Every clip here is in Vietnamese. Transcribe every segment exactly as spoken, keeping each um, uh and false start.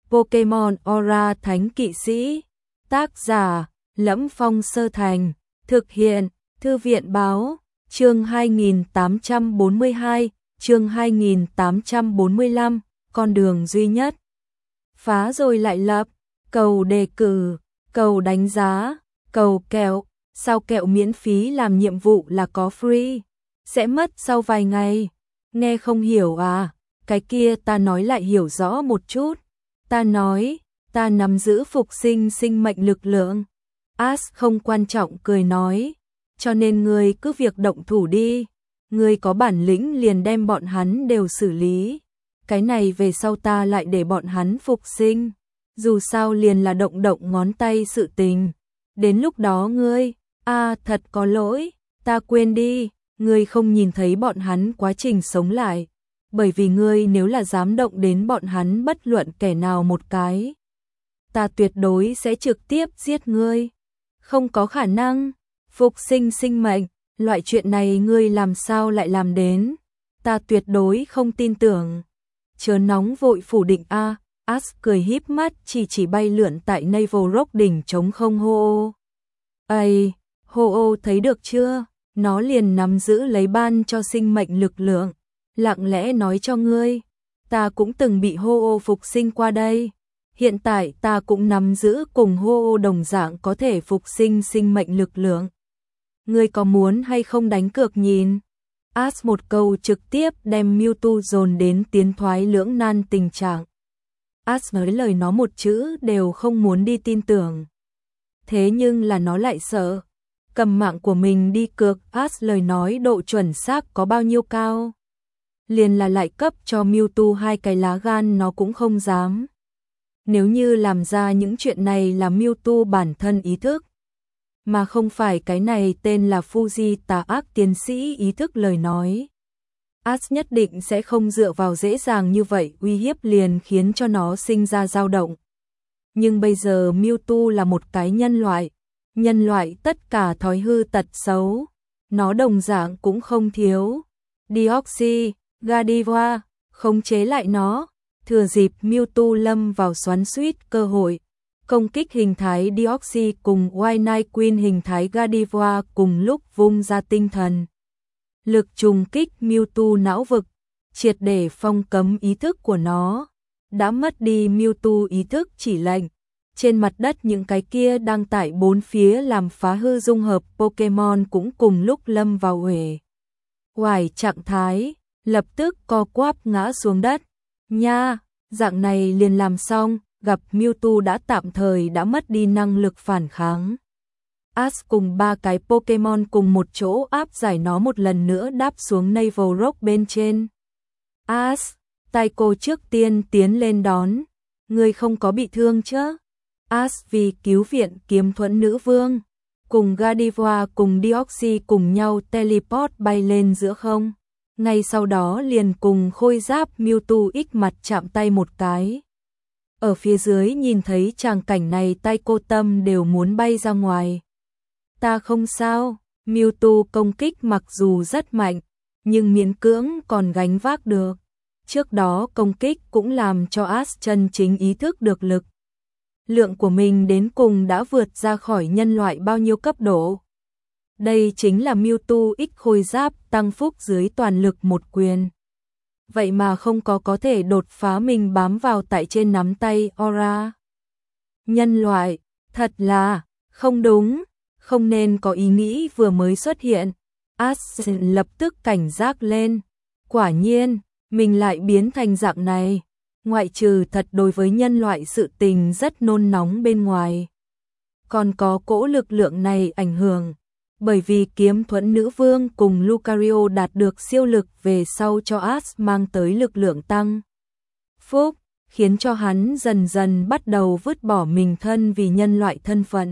Pokemon Aura Thánh Kỵ Sĩ. Tác giả: Lẫm Phong Sơ Thành. Thực hiện: Thư viện Báo. Chương hai nghìn tám trăm bốn mươi hai, chương hai nghìn tám trăm bốn mươi lăm, con đường duy nhất. Phá rồi lại lập, cầu đề cử, cầu đánh giá, cầu kẹo, sao kẹo miễn phí làm nhiệm vụ là có free, sẽ mất sau vài ngày. Nghe không hiểu à? Cái kia ta nói lại hiểu rõ một chút. Ta nói, ta nắm giữ phục sinh sinh mệnh lực lượng. Ash không quan trọng cười nói, cho nên ngươi cứ việc động thủ đi. Ngươi có bản lĩnh liền đem bọn hắn đều xử lý. Cái này về sau ta lại để bọn hắn phục sinh. Dù sao liền là động động ngón tay sự tình. Đến lúc đó ngươi, a à, thật có lỗi, ta quên đi, ngươi không nhìn thấy bọn hắn quá trình sống lại. Bởi vì ngươi nếu là dám động đến bọn hắn bất luận kẻ nào một cái, ta tuyệt đối sẽ trực tiếp giết ngươi. Không có khả năng, phục sinh sinh mệnh, loại chuyện này ngươi làm sao lại làm đến? Ta tuyệt đối không tin tưởng. Chớ nóng vội phủ định a. Ash cười híp mắt chỉ chỉ bay lượn tại Naval Rock đỉnh trống không Ho-Oh. Ây, Ho-Oh thấy được chưa? Nó liền nắm giữ lấy ban cho sinh mệnh lực lượng. Lặng lẽ nói cho ngươi, ta cũng từng bị Ho-Oh phục sinh qua đây. Hiện tại ta cũng nắm giữ cùng Ho-Oh đồng dạng có thể phục sinh sinh mệnh lực lượng. Ngươi có muốn hay không đánh cược nhìn? Ash một câu trực tiếp đem Mewtwo dồn đến tiến thoái lưỡng nan tình trạng. Ash nói lời nó một chữ đều không muốn đi tin tưởng. Thế nhưng là nó lại sợ. Cầm mạng của mình đi cược, Ash lời nói độ chuẩn xác có bao nhiêu cao. Liền là lại cấp cho Mewtwo hai cái lá gan nó cũng không dám. Nếu như làm ra những chuyện này là Mewtwo bản thân ý thức, mà không phải cái này tên là Fuji tà ác tiến sĩ ý thức lời nói, Ash nhất định sẽ không dựa vào dễ dàng như vậy uy hiếp liền khiến cho nó sinh ra dao động. Nhưng bây giờ Mewtwo là một cái nhân loại, nhân loại tất cả thói hư tật xấu, nó đồng dạng cũng không thiếu. Deoxy, Gardevoir, khống chế lại nó, thừa dịp Mewtwo lâm vào xoắn xuýt cơ hội, công kích hình thái Deoxy cùng White Knight Queen hình thái Gardevoir cùng lúc vung ra tinh thần lực trùng kích Mewtwo não vực, triệt để phong cấm ý thức của nó. Đã mất đi Mewtwo ý thức chỉ lệnh, trên mặt đất những cái kia đang tại bốn phía làm phá hư dung hợp Pokemon cũng cùng lúc lâm vào uể oải trạng thái, lập tức co quắp ngã xuống đất. Nha, dạng này liền làm xong, gặp Mewtwo đã tạm thời đã mất đi năng lực phản kháng. Ash cùng ba cái Pokemon cùng một chỗ áp giải nó một lần nữa đáp xuống Naval Rock bên trên. Ash, Taiko trước tiên tiến lên đón. Ngươi không có bị thương chứ? Ash vì cứu viện kiếm thuẫn nữ vương, cùng Gardevoir cùng Deoxy cùng nhau teleport bay lên giữa không. Ngay sau đó liền cùng khôi giáp Mewtwo ích mặt chạm tay một cái. Ở phía dưới nhìn thấy tràng cảnh này Taiko tâm đều muốn bay ra ngoài. Ta không sao, Mewtwo công kích mặc dù rất mạnh, nhưng miễn cưỡng còn gánh vác được. Trước đó công kích cũng làm cho Ash chân chính ý thức được lực lượng của mình đến cùng đã vượt ra khỏi nhân loại bao nhiêu cấp độ. Đây chính là Mewtwo ích khôi giáp tăng phúc dưới toàn lực một quyền. Vậy mà không có có thể đột phá mình bám vào tại trên nắm tay Aura. Nhân loại, thật là, không đúng, không nên có ý nghĩ vừa mới xuất hiện. Ash lập tức cảnh giác lên. Quả nhiên, mình lại biến thành dạng này. Ngoại trừ thật đối với nhân loại sự tình rất nôn nóng bên ngoài, còn có cỗ lực lượng này ảnh hưởng. Bởi vì kiếm thuẫn nữ vương cùng Lucario đạt được siêu lực về sau cho Ash mang tới lực lượng tăng phúc, khiến cho hắn dần dần bắt đầu vứt bỏ mình thân vì nhân loại thân phận.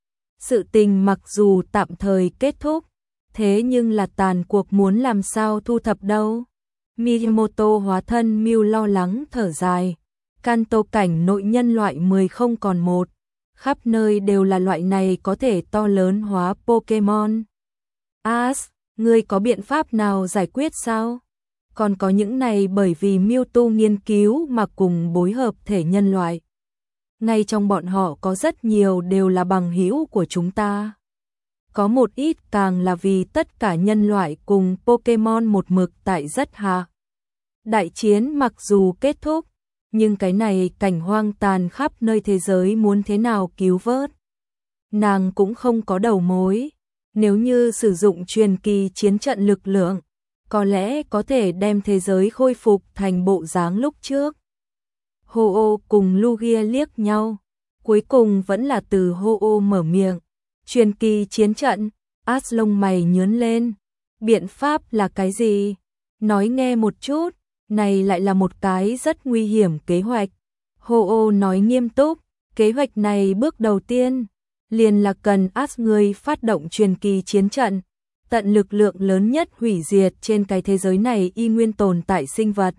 Sự tình mặc dù tạm thời kết thúc, thế nhưng là tàn cuộc muốn làm sao thu thập đâu. Miyamoto hóa thân Mew lo lắng thở dài. Kanto cảnh nội nhân loại mười không còn một. Khắp nơi đều là loại này có thể to lớn hóa Pokemon. Ash, ngươi có biện pháp nào giải quyết sao? Còn có những này bởi vì Mewtwo nghiên cứu mà cùng bối hợp thể nhân loại. Ngay trong bọn họ có rất nhiều đều là bằng hữu của chúng ta. Có một ít càng là vì tất cả nhân loại cùng Pokemon một mực tại rất hạ. Đại chiến mặc dù kết thúc, nhưng cái này cảnh hoang tàn khắp nơi thế giới muốn thế nào cứu vớt. Nàng cũng không có đầu mối. Nếu như sử dụng truyền kỳ chiến trận lực lượng, có lẽ có thể đem thế giới khôi phục thành bộ dáng lúc trước. Ho-Oh cùng Lugia liếc nhau, cuối cùng vẫn là từ Ho-Oh mở miệng. Truyền kỳ chiến trận, Ash lông mày nhướng lên. Biện pháp là cái gì? Nói nghe một chút, này lại là một cái rất nguy hiểm kế hoạch. Ho-Oh nói nghiêm túc, kế hoạch này bước đầu tiên, liền là cần Ash người phát động truyền kỳ chiến trận, tận lực lượng lớn nhất hủy diệt trên cái thế giới này y nguyên tồn tại sinh vật.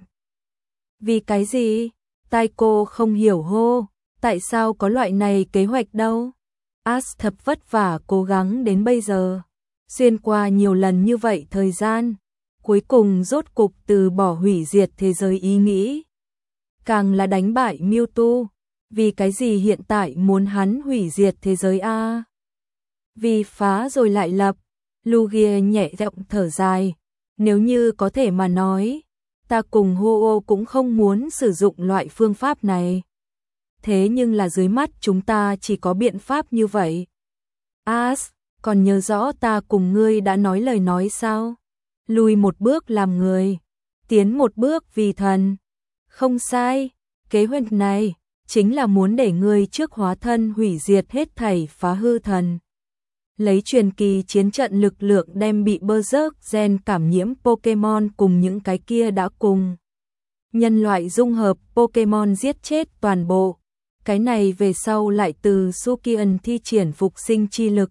Vì cái gì? Tai cô không hiểu hô, tại sao có loại này kế hoạch đâu? Ash thật vất vả cố gắng đến bây giờ, xuyên qua nhiều lần như vậy thời gian, cuối cùng rốt cục từ bỏ hủy diệt thế giới ý nghĩ. Càng là đánh bại Mewtwo, vì cái gì hiện tại muốn hắn hủy diệt thế giới a? Vì phá rồi lại lập. Lugia nhẹ giọng thở dài, nếu như có thể mà nói, ta cùng Ho-Oh cũng không muốn sử dụng loại phương pháp này. Thế nhưng là dưới mắt chúng ta chỉ có biện pháp như vậy. Ash, còn nhớ rõ ta cùng ngươi đã nói lời nói sao? Lùi một bước làm người, tiến một bước vì thần. Không sai, kế hoạch này chính là muốn để ngươi trước hóa thân hủy diệt hết thảy phá hư thần. Lấy truyền kỳ chiến trận lực lượng đem bị Berserk gen cảm nhiễm Pokemon cùng những cái kia đã cùng nhân loại dung hợp Pokemon giết chết toàn bộ. Cái này về sau lại từ Sukian thi triển phục sinh chi lực.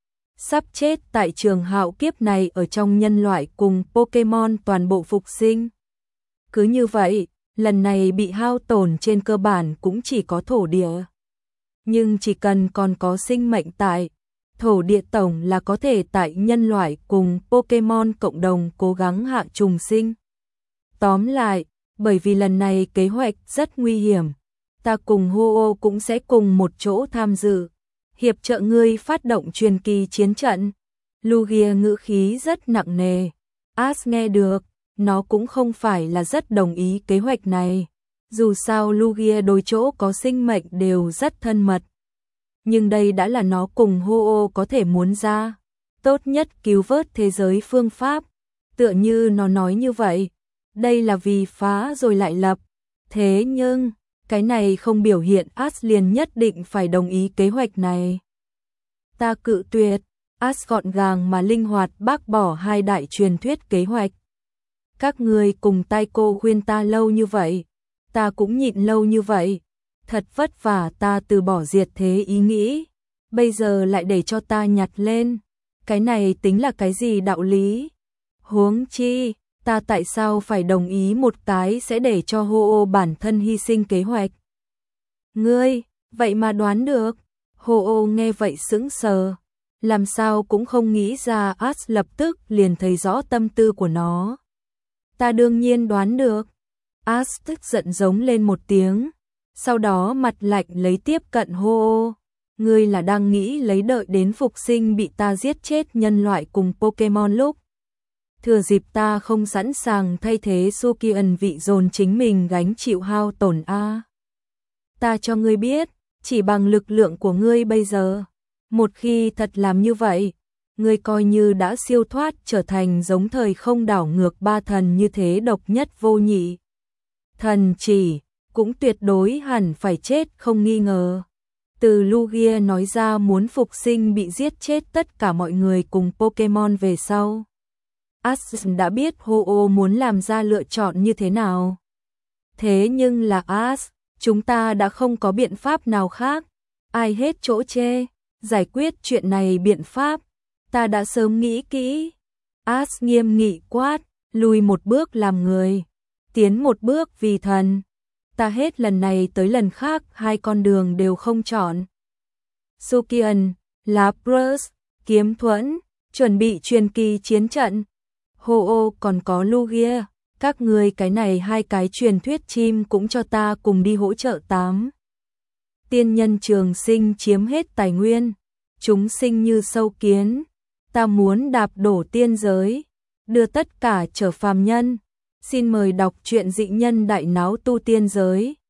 Sắp chết tại trường hạo kiếp này ở trong nhân loại cùng Pokemon toàn bộ phục sinh. Cứ như vậy, lần này bị hao tổn trên cơ bản cũng chỉ có thổ địa. Nhưng chỉ cần còn có sinh mệnh tại, thổ địa tổng là có thể tại nhân loại cùng Pokemon cộng đồng cố gắng hạ trùng sinh. Tóm lại, bởi vì lần này kế hoạch rất nguy hiểm, ta cùng Ho-Oh cũng sẽ cùng một chỗ tham dự, hiệp trợ ngươi phát động truyền kỳ chiến trận. Lugia ngữ khí rất nặng nề. Ash nghe được, nó cũng không phải là rất đồng ý kế hoạch này. Dù sao Lugia đôi chỗ có sinh mệnh đều rất thân mật. Nhưng đây đã là nó cùng Ho-Oh có thể muốn ra. Tốt nhất cứu vớt thế giới phương pháp. Tựa như nó nói như vậy. Đây là vì phá rồi lại lập. Thế nhưng, cái này không biểu hiện Ash liền nhất định phải đồng ý kế hoạch này. Ta cự tuyệt. Ash gọn gàng mà linh hoạt bác bỏ hai đại truyền thuyết kế hoạch. Các người cùng tai cô khuyên ta lâu như vậy. Ta cũng nhịn lâu như vậy. Thật vất vả ta từ bỏ diệt thế ý nghĩ. Bây giờ lại để cho ta nhặt lên. Cái này tính là cái gì đạo lý? Huống chi, ta tại sao phải đồng ý một cái sẽ để cho Ho-Oh bản thân hy sinh kế hoạch? Ngươi, vậy mà đoán được. Ho-Oh nghe vậy sững sờ. Làm sao cũng không nghĩ ra Ash lập tức liền thấy rõ tâm tư của nó. Ta đương nhiên đoán được. Ash tức giận giống lên một tiếng. Sau đó mặt lạnh lấy tiếp cận Ho-Oh. Ngươi là đang nghĩ lấy đợi đến phục sinh bị ta giết chết nhân loại cùng Pokemon lúc. Thừa dịp ta không sẵn sàng thay thế Sukian vị dồn chính mình gánh chịu hao tổn a. Ta cho ngươi biết, chỉ bằng lực lượng của ngươi bây giờ, một khi thật làm như vậy, ngươi coi như đã siêu thoát trở thành giống thời không đảo ngược ba thần như thế độc nhất vô nhị. Thần chỉ, cũng tuyệt đối hẳn phải chết không nghi ngờ. Từ Lugia nói ra muốn phục sinh bị giết chết tất cả mọi người cùng Pokemon về sau. Ash đã biết Ho-Oh muốn làm ra lựa chọn như thế nào. Thế nhưng là Ash, chúng ta đã không có biện pháp nào khác. Ai hết chỗ chê, giải quyết chuyện này biện pháp. Ta đã sớm nghĩ kỹ. Ash nghiêm nghị quát, lùi một bước làm người, tiến một bước vì thần. Ta hết lần này tới lần khác hai con đường đều không chọn. Sukian, Lapras, Kiếm Thuẫn, chuẩn bị truyền kỳ chiến trận. Ho-Oh còn có Lugia, các ngươi cái này hai cái truyền thuyết chim cũng cho ta cùng đi hỗ trợ tám. Tiên nhân trường sinh chiếm hết tài nguyên, chúng sinh như sâu kiến, ta muốn đạp đổ tiên giới, đưa tất cả trở phàm nhân. Xin mời đọc truyện dị nhân đại náo tu tiên giới.